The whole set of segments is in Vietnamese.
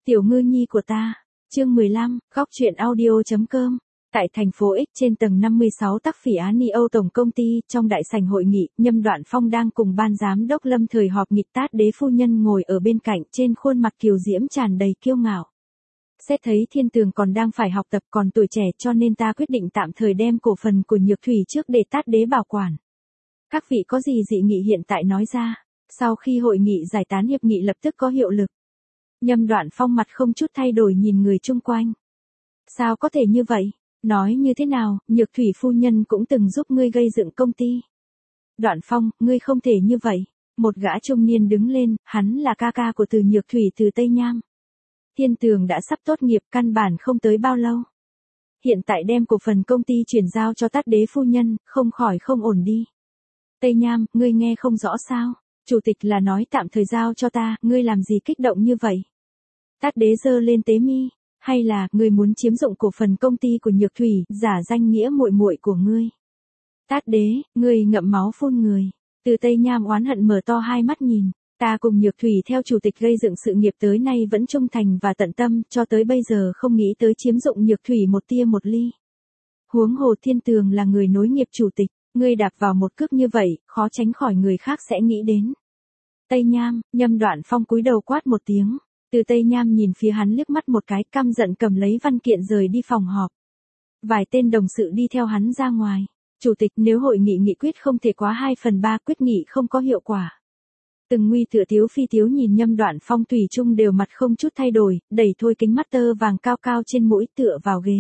Tiểu ngư nhi của ta. Chương 15, góc truyện audio.com. Tại thành phố X trên tầng 56 Tắc Phỉ Á Ni Âu Tổng Công ty, trong đại sảnh hội nghị, Nhâm Đoạn Phong đang cùng ban giám đốc Lâm Thời họp nghịch Tát Đế phu nhân ngồi ở bên cạnh, trên khuôn mặt kiều diễm tràn đầy kiêu ngạo. Xét thấy Thiên Tường còn đang phải học tập, còn tuổi trẻ, cho nên ta quyết định tạm thời đem cổ phần của Nhược Thủy trước để Tát Đế bảo quản. Các vị có gì dị nghị hiện tại nói ra. Sau khi hội nghị giải tán, hiệp nghị lập tức có hiệu lực. Nhâm Đoạn Phong mặt không chút thay đổi nhìn người chung quanh. Sao có thể như vậy? Nói như thế nào, Nhược Thủy phu nhân cũng từng giúp ngươi gây dựng công ty. Đoạn Phong, ngươi không thể như vậy. Một gã trung niên đứng lên, hắn là ca ca của Từ Nhược Thủy từ Tây Nham. Thiên Tường đã sắp tốt nghiệp, căn bản không tới bao lâu. Hiện tại đem cổ phần công ty chuyển giao cho Tát Đế phu nhân, không khỏi không ổn đi. Tây Nham, ngươi nghe không rõ sao? Chủ tịch là nói tạm thời giao cho ta, ngươi làm gì kích động như vậy? Tát Đế giơ lên tế mi, hay là ngươi muốn chiếm dụng cổ phần công ty của Nhược Thủy, giả danh nghĩa muội muội của ngươi? Tát Đế, ngươi ngậm máu phun người. Từ Tây Nham oán hận mở to hai mắt nhìn, ta cùng Nhược Thủy theo chủ tịch gây dựng sự nghiệp tới nay vẫn trung thành và tận tâm, cho tới bây giờ không nghĩ tới chiếm dụng Nhược Thủy một tia một ly. Huống hồ Thiên Tường là người nối nghiệp chủ tịch. Ngươi đạp vào một cước như vậy, khó tránh khỏi người khác sẽ nghĩ đến. Tây Nham, Nhâm Đoạn Phong cúi đầu quát một tiếng. Từ Tây Nham nhìn phía hắn liếc mắt một cái, căm giận cầm lấy văn kiện rời đi phòng họp. Vài tên đồng sự đi theo hắn ra ngoài. Chủ tịch, nếu hội nghị nghị quyết không thể quá 2/3, quyết nghị không có hiệu quả. Từng Nguy tựa Tiếu Phi Tiếu nhìn Nhâm Đoạn Phong tùy chung đều mặt không chút thay đổi, đẩy thôi kính mắt tơ vàng cao cao trên mũi tựa vào ghế.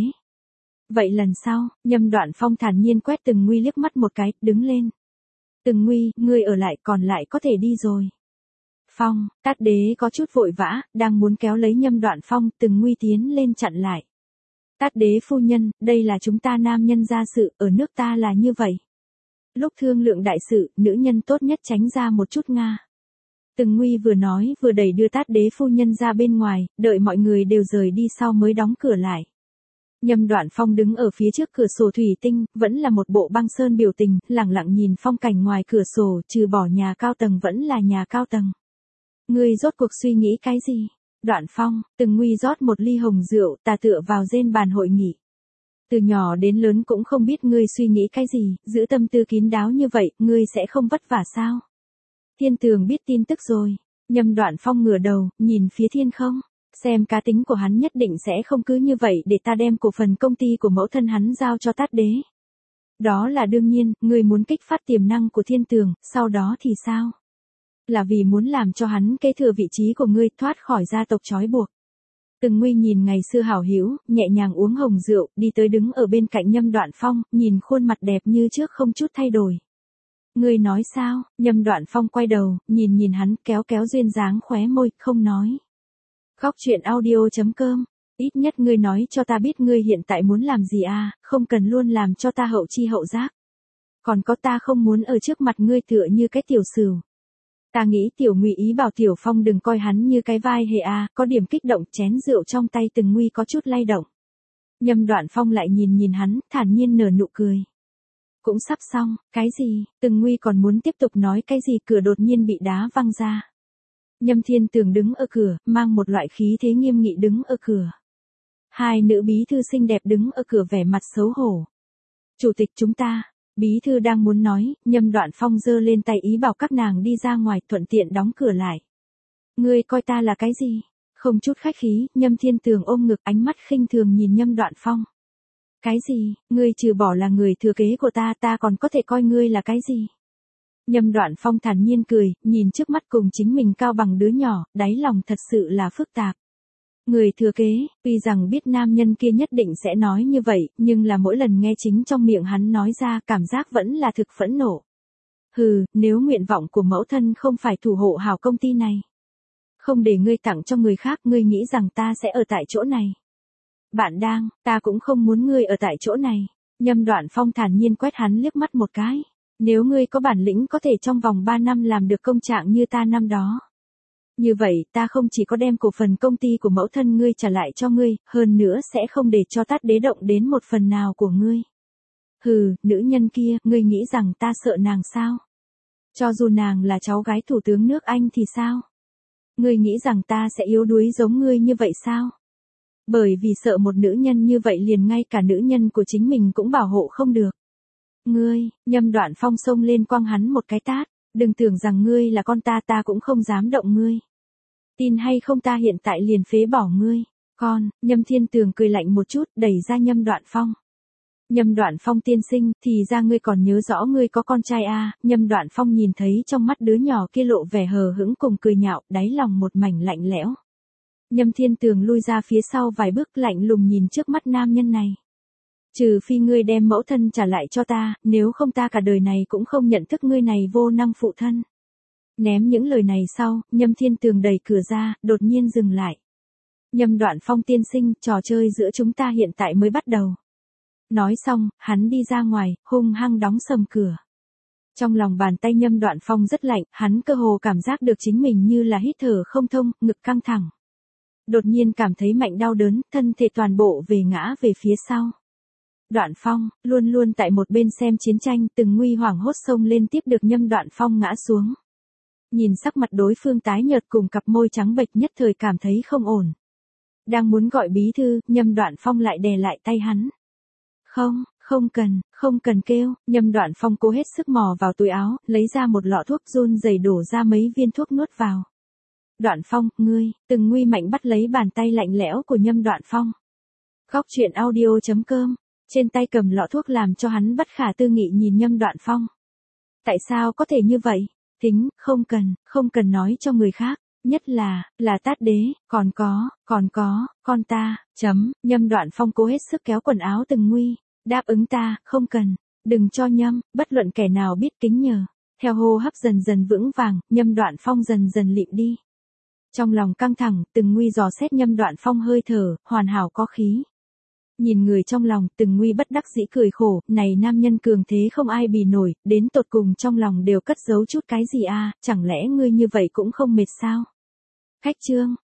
Vậy lần sau, Nhâm Đoạn Phong thản nhiên quét Từng Nguy liếc mắt một cái, đứng lên. Từng Nguy, ngươi ở lại, còn lại có thể đi rồi. Phong, Tát Đế có chút vội vã, đang muốn kéo lấy Nhâm Đoạn Phong, Từng Nguy tiến lên chặn lại. Tát Đế phu nhân, đây là chúng ta nam nhân gia sự, ở nước ta là như vậy. Lúc thương lượng đại sự, nữ nhân tốt nhất tránh ra một chút nga. Từng Nguy vừa nói vừa đẩy đưa Tát Đế phu nhân ra bên ngoài, đợi mọi người đều rời đi sau mới đóng cửa lại. Nhâm Đoạn Phong đứng ở phía trước cửa sổ thủy tinh, vẫn là một bộ băng sơn biểu tình, lẳng lặng nhìn phong cảnh ngoài cửa sổ, trừ bỏ nhà cao tầng vẫn là nhà cao tầng. Ngươi rốt cuộc suy nghĩ cái gì? Đoạn Phong, Từng Nguy rót một ly hồng rượu, ta tựa vào trên bàn hội nghị. Từ nhỏ đến lớn cũng không biết ngươi suy nghĩ cái gì, giữ tâm tư kín đáo như vậy, ngươi sẽ không vất vả sao? Thiên Tường biết tin tức rồi. Nhâm Đoạn Phong ngửa đầu, nhìn phía thiên không. Xem cá tính của hắn nhất định sẽ không cứ như vậy để ta đem cổ phần công ty của mẫu thân hắn giao cho Tát Đế. Đó là đương nhiên, ngươi muốn kích phát tiềm năng của Thiên Tường, sau đó thì sao? Là vì muốn làm cho hắn kế thừa vị trí của ngươi, thoát khỏi gia tộc trói buộc. Từng Nguy nhìn ngày xưa hảo hữu, nhẹ nhàng uống hồng rượu, đi tới đứng ở bên cạnh Nhâm Đoạn Phong, nhìn khuôn mặt đẹp như trước không chút thay đổi. Ngươi nói sao? Nhâm Đoạn Phong quay đầu, nhìn hắn, kéo kéo duyên dáng khóe môi, không nói. Góc truyện audio.com. Ít nhất ngươi nói cho ta biết ngươi hiện tại muốn làm gì à, không cần luôn làm cho ta hậu chi hậu giác. Còn có, ta không muốn ở trước mặt ngươi tựa như cái tiểu sửu. Ta nghĩ Tiểu Nguy ý bảo Tiểu Phong đừng coi hắn như cái vai hề à, có điểm kích động, chén rượu trong tay Từng Nguy có chút lay động. Nhâm Đoạn Phong lại nhìn hắn, thản nhiên nở nụ cười. Cũng sắp xong, cái gì? Từng Nguy còn muốn tiếp tục nói cái gì, cửa đột nhiên bị đá văng ra. Nhâm Thiên Tường đứng ở cửa, mang một loại khí thế nghiêm nghị đứng ở cửa. Hai nữ bí thư xinh đẹp đứng ở cửa vẻ mặt xấu hổ. Chủ tịch chúng ta, bí thư đang muốn nói, Nhâm Đoạn Phong giơ lên tay ý bảo các nàng đi ra ngoài, thuận tiện đóng cửa lại. Ngươi coi ta là cái gì? Không chút khách khí, Nhâm Thiên Tường ôm ngực, ánh mắt khinh thường nhìn Nhâm Đoạn Phong. Cái gì? Ngươi trừ bỏ là người thừa kế của ta, ta còn có thể coi ngươi là cái gì? Nhâm Đoạn Phong thản nhiên cười, nhìn trước mắt cùng chính mình cao bằng đứa nhỏ, đáy lòng thật sự là phức tạp. Người thừa kế, tuy rằng biết nam nhân kia nhất định sẽ nói như vậy, nhưng là mỗi lần nghe chính trong miệng hắn nói ra, cảm giác vẫn là thực phẫn nộ. Hừ, nếu nguyện vọng của mẫu thân không phải thủ hộ hảo công ty này, không để ngươi tặng cho người khác, ngươi nghĩ rằng ta sẽ ở tại chỗ này? Bạn đang, ta cũng không muốn ngươi ở tại chỗ này. Nhâm Đoạn Phong thản nhiên quét hắn liếc mắt một cái. Nếu ngươi có bản lĩnh có thể trong vòng 3 năm làm được công trạng như ta năm đó. Như vậy, ta không chỉ có đem cổ phần công ty của mẫu thân ngươi trả lại cho ngươi, hơn nữa sẽ không để cho Tát Đế động đến một phần nào của ngươi. Hừ, nữ nhân kia, ngươi nghĩ rằng ta sợ nàng sao? Cho dù nàng là cháu gái thủ tướng nước Anh thì sao? Ngươi nghĩ rằng ta sẽ yếu đuối giống ngươi như vậy sao? Bởi vì sợ một nữ nhân như vậy liền ngay cả nữ nhân của chính mình cũng bảo hộ không được. Ngươi, Nhâm Đoạn Phong xông lên quăng hắn một cái tát, đừng tưởng rằng ngươi là con ta cũng không dám động ngươi. Tin hay không ta hiện tại liền phế bỏ ngươi. Con, Nhâm Thiên Tường cười lạnh một chút, đẩy ra Nhâm Đoạn Phong. Nhâm Đoạn Phong tiên sinh, thì ra ngươi còn nhớ rõ ngươi có con trai à? Nhâm Đoạn Phong nhìn thấy trong mắt đứa nhỏ kia lộ vẻ hờ hững cùng cười nhạo, đáy lòng một mảnh lạnh lẽo. Nhâm Thiên Tường lui ra phía sau vài bước, lạnh lùng nhìn trước mắt nam nhân này. Trừ phi ngươi đem mẫu thân trả lại cho ta, nếu không ta cả đời này cũng không nhận thức ngươi này vô năng phụ thân. Ném những lời này sau, Nhâm Thiên Tường đẩy cửa ra, đột nhiên dừng lại. Nhâm Đoạn Phong tiên sinh, trò chơi giữa chúng ta hiện tại mới bắt đầu. Nói xong, hắn đi ra ngoài, hung hăng đóng sầm cửa. Trong lòng bàn tay Nhâm Đoạn Phong rất lạnh, hắn cơ hồ cảm giác được chính mình như là hít thở không thông, ngực căng thẳng. Đột nhiên cảm thấy mạnh đau đớn, thân thể toàn bộ ngã về phía sau. Đoạn Phong, luôn luôn tại một bên xem chiến tranh, Từng Nguy hoảng hốt xông lên tiếp được Nhâm Đoạn Phong ngã xuống. Nhìn sắc mặt đối phương tái nhợt cùng cặp môi trắng bệch, nhất thời cảm thấy không ổn. Đang muốn gọi bí thư, Nhâm Đoạn Phong lại đè lại tay hắn. Không cần kêu. Nhâm Đoạn Phong cố hết sức mò vào túi áo, lấy ra một lọ thuốc, run rẩy đổ ra mấy viên thuốc nuốt vào. Đoạn Phong, ngươi, Từng Nguy mạnh bắt lấy bàn tay lạnh lẽo của Nhâm Đoạn Phong. Góc truyện audio.com, trên tay cầm lọ thuốc làm cho hắn bất khả tư nghị nhìn Nhâm Đoạn Phong. Tại sao có thể như vậy? Tính, không cần nói cho người khác, nhất là Tát Đế, còn có, con ta, Nhâm Đoạn Phong cố hết sức kéo quần áo Từng Nguy, đáp ứng ta, không cần, đừng cho Nhâm, bất luận kẻ nào biết kính nhờ. Theo hô hấp dần dần vững vàng, Nhâm Đoạn Phong dần dần lịm đi. Trong lòng căng thẳng, Từng Nguy dò xét Nhâm Đoạn Phong hơi thở, hoàn hảo có khí. Nhìn người trong lòng, Từng Nguy bất đắc dĩ cười khổ, này nam nhân cường thế không ai bì nổi, đến tột cùng trong lòng đều cất giấu chút cái gì à, chẳng lẽ ngươi như vậy cũng không mệt sao? Khách trương,